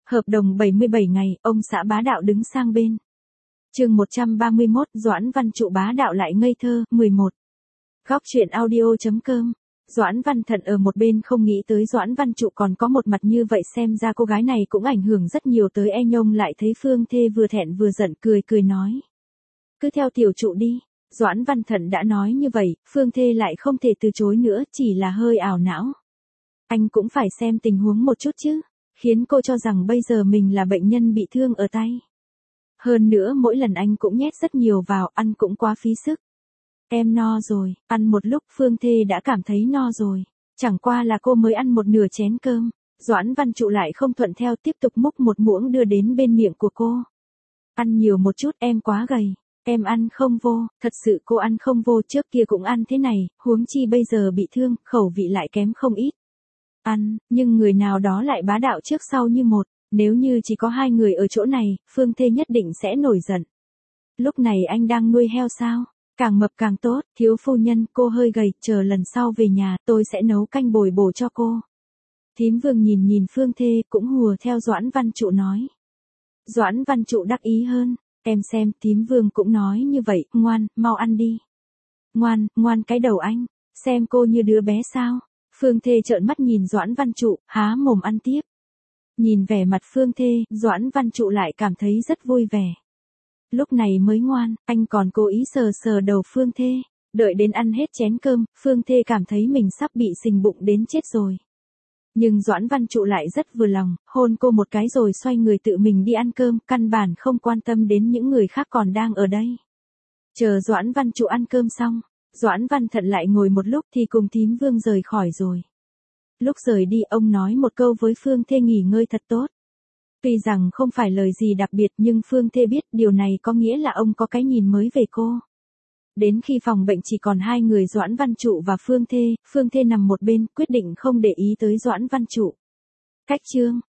Hợp đồng 77 ngày, ông xã bá đạo đứng sang bên. Chương 131, Doãn Văn Trụ bá đạo lại ngây thơ, 11. Góc truyện audio.com. Doãn Văn Thận ở một bên không nghĩ tới Doãn Văn Trụ còn có một mặt như vậy, xem ra cô gái này cũng ảnh hưởng rất nhiều tới E Nhông, lại thấy Phương Thê vừa thẹn vừa giận, cười cười nói. Cứ theo tiểu trụ đi. Doãn Văn Thận đã nói như vậy, Phương Thê lại không thể từ chối nữa, chỉ là hơi ảo não. Anh cũng phải xem tình huống một chút chứ, khiến cô cho rằng bây giờ mình là bệnh nhân bị thương ở tay. Hơn nữa mỗi lần anh cũng nhét rất nhiều vào, ăn cũng quá phí sức. Em no rồi, ăn một lúc Phương Thê đã cảm thấy no rồi. Chẳng qua là cô mới ăn một nửa chén cơm. Doãn Văn Trụ lại không thuận theo, tiếp tục múc một muỗng đưa đến bên miệng của cô. Ăn nhiều một chút, em quá gầy. Em ăn không vô, thật sự cô ăn không vô, trước kia cũng ăn thế này, huống chi bây giờ bị thương, khẩu vị lại kém không ít. Ăn, nhưng người nào đó lại bá đạo trước sau như một. Nếu như chỉ có hai người ở chỗ này, Phương Thê nhất định sẽ nổi giận. Lúc này anh đang nuôi heo sao? Càng mập càng tốt, thiếu phu nhân, cô hơi gầy, chờ lần sau về nhà, tôi sẽ nấu canh bồi bổ cho cô. Thím Vương nhìn Phương Thê, cũng hùa theo Doãn Văn Trụ nói. Doãn Văn Trụ đắc ý hơn, em xem, thím Vương cũng nói như vậy, ngoan, mau ăn đi. Ngoan cái đầu anh, xem cô như đứa bé sao? Phương Thê trợn mắt nhìn Doãn Văn Trụ, há mồm ăn tiếp. Nhìn vẻ mặt Phương Thê, Doãn Văn Trụ lại cảm thấy rất vui vẻ. Lúc này mới ngoan, anh còn cố ý sờ đầu Phương Thê. Đợi đến ăn hết chén cơm, Phương Thê cảm thấy mình sắp bị sình bụng đến chết rồi. Nhưng Doãn Văn Trụ lại rất vừa lòng, hôn cô một cái rồi xoay người tự mình đi ăn cơm, căn bản không quan tâm đến những người khác còn đang ở đây. Chờ Doãn Văn Trụ ăn cơm xong, Doãn Văn Thận lại ngồi một lúc thì cùng thím Vương rời khỏi rồi. Lúc rời đi ông nói một câu với Phương Thê nghỉ ngơi thật tốt. Tuy rằng không phải lời gì đặc biệt nhưng Phương Thê biết điều này có nghĩa là ông có cái nhìn mới về cô. Đến khi phòng bệnh chỉ còn hai người Doãn Văn Trụ và Phương Thê nằm một bên quyết định không để ý tới Doãn Văn Trụ. Cách chương